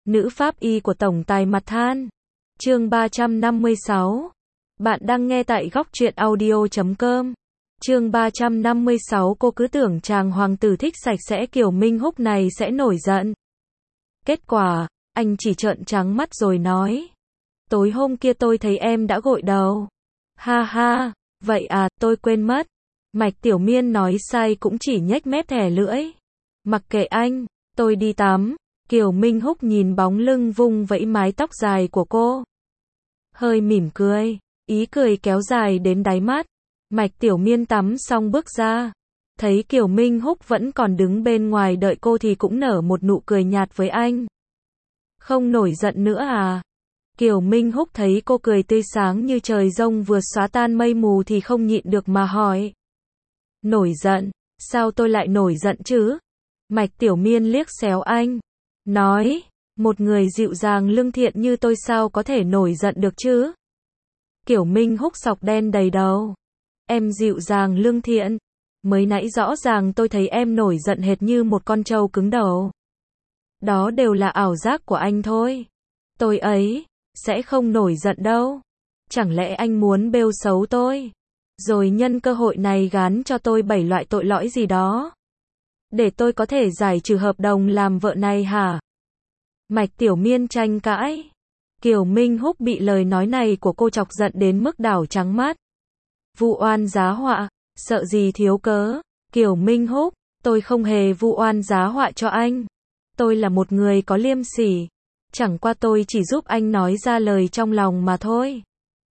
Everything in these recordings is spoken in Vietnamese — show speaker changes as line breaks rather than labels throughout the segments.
Nữ pháp y của tổng tài mặt than. Chương 356. Bạn đang nghe tại góc truyện audio.com. Chương 356. Cô cứ tưởng chàng hoàng tử thích sạch sẽ Kiều Minh Húc này sẽ nổi giận. Kết quả, anh chỉ trợn trắng mắt rồi nói. Tối hôm kia tôi thấy em đã gội đầu. Ha ha, vậy à, tôi quên mất. Mạch Tiểu Miên nói sai cũng chỉ nhếch mép thẻ lưỡi. Mặc kệ anh, tôi đi tắm. Kiều Minh Húc nhìn bóng lưng vung vẫy mái tóc dài của cô. Hơi mỉm cười, ý cười kéo dài đến đáy mắt. Mạch Tiểu Miên tắm xong bước ra. Thấy Kiều Minh Húc vẫn còn đứng bên ngoài đợi cô thì cũng nở một nụ cười nhạt với anh. Không nổi giận nữa à? Kiều Minh Húc thấy cô cười tươi sáng như trời giông vừa xóa tan mây mù thì không nhịn được mà hỏi. Nổi giận? Sao tôi lại nổi giận chứ? Mạch Tiểu Miên liếc xéo anh. Nói, một người dịu dàng lương thiện như tôi sao có thể nổi giận được chứ? Kiều Minh Húc sọc đen đầy đầu. Em dịu dàng lương thiện? Mới nãy rõ ràng tôi thấy em nổi giận hệt như một con trâu cứng đầu. Đó đều là ảo giác của anh thôi. Tôi ấy, sẽ không nổi giận đâu. Chẳng lẽ anh muốn bêu xấu tôi? Rồi nhân cơ hội này gán cho tôi 7 loại tội lỗi gì đó. Để tôi có thể giải trừ hợp đồng làm vợ này hả? Mạch Tiểu Miên tranh cãi. Kiều Minh Húc bị lời nói này của cô chọc giận đến mức đảo trắng mắt. Vu oan giá họa, sợ gì thiếu cớ. Kiều Minh Húc, tôi không hề vu oan giá họa cho anh. Tôi là một người có liêm sỉ. Chẳng qua tôi chỉ giúp anh nói ra lời trong lòng mà thôi.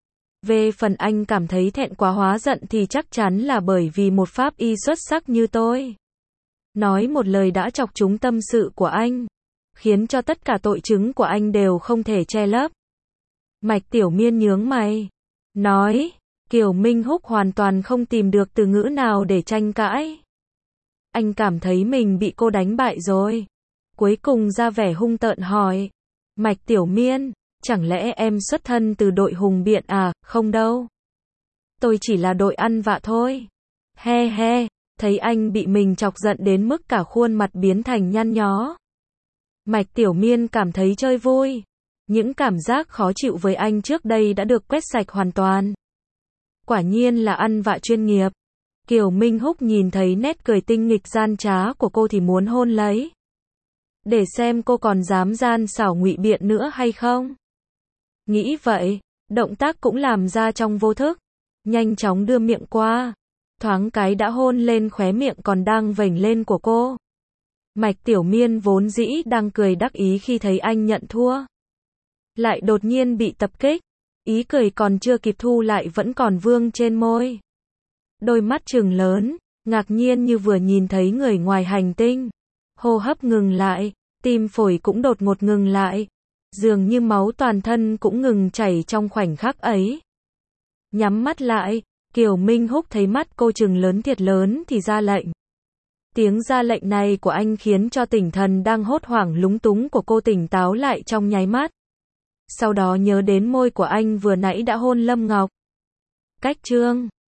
Về phần anh cảm thấy thẹn quá hóa giận thì chắc chắn là bởi vì một pháp y xuất sắc như tôi. Nói một lời đã chọc trúng tâm sự của anh. Khiến cho tất cả tội chứng của anh đều không thể che lấp. Mạch Tiểu Miên nhướng mày. Nói, Kiều Minh Húc hoàn toàn không tìm được từ ngữ nào để tranh cãi. Anh cảm thấy mình bị cô đánh bại rồi. Cuối cùng ra vẻ hung tợn hỏi. Mạch Tiểu Miên, chẳng lẽ em xuất thân từ đội hùng biện à? Không đâu. Tôi chỉ là đội ăn vạ thôi. He he, thấy anh bị mình chọc giận đến mức cả khuôn mặt biến thành nhăn nhó. Mạch Tiểu Miên cảm thấy chơi vui. Những cảm giác khó chịu với anh trước đây đã được quét sạch hoàn toàn. Quả nhiên là ăn vạ chuyên nghiệp. Kiều Minh Húc nhìn thấy nét cười tinh nghịch gian trá của cô thì muốn hôn lấy. Để xem cô còn dám gian xảo ngụy biện nữa hay không. Nghĩ vậy, động tác cũng làm ra trong vô thức. Nhanh chóng đưa miệng qua. Thoáng cái đã hôn lên khóe miệng còn đang vểnh lên của cô. Mạch Tiểu Miên vốn dĩ đang cười đắc ý khi thấy anh nhận thua. Lại đột nhiên bị tập kích. Ý cười còn chưa kịp thu lại vẫn còn vương trên môi. Đôi mắt trừng lớn, ngạc nhiên như vừa nhìn thấy người ngoài hành tinh. Hô hấp ngừng lại, tim phổi cũng đột ngột ngừng lại. Dường như máu toàn thân cũng ngừng chảy trong khoảnh khắc ấy. Nhắm mắt lại, Kiều Minh Húc thấy mắt cô trừng lớn thiệt lớn thì ra lệnh. Tiếng ra lệnh này của anh khiến cho tỉnh thần đang hốt hoảng lúng túng của cô tỉnh táo lại trong nháy mắt. Sau đó nhớ đến môi của anh vừa nãy đã hôn Lâm Ngọc. Cách chương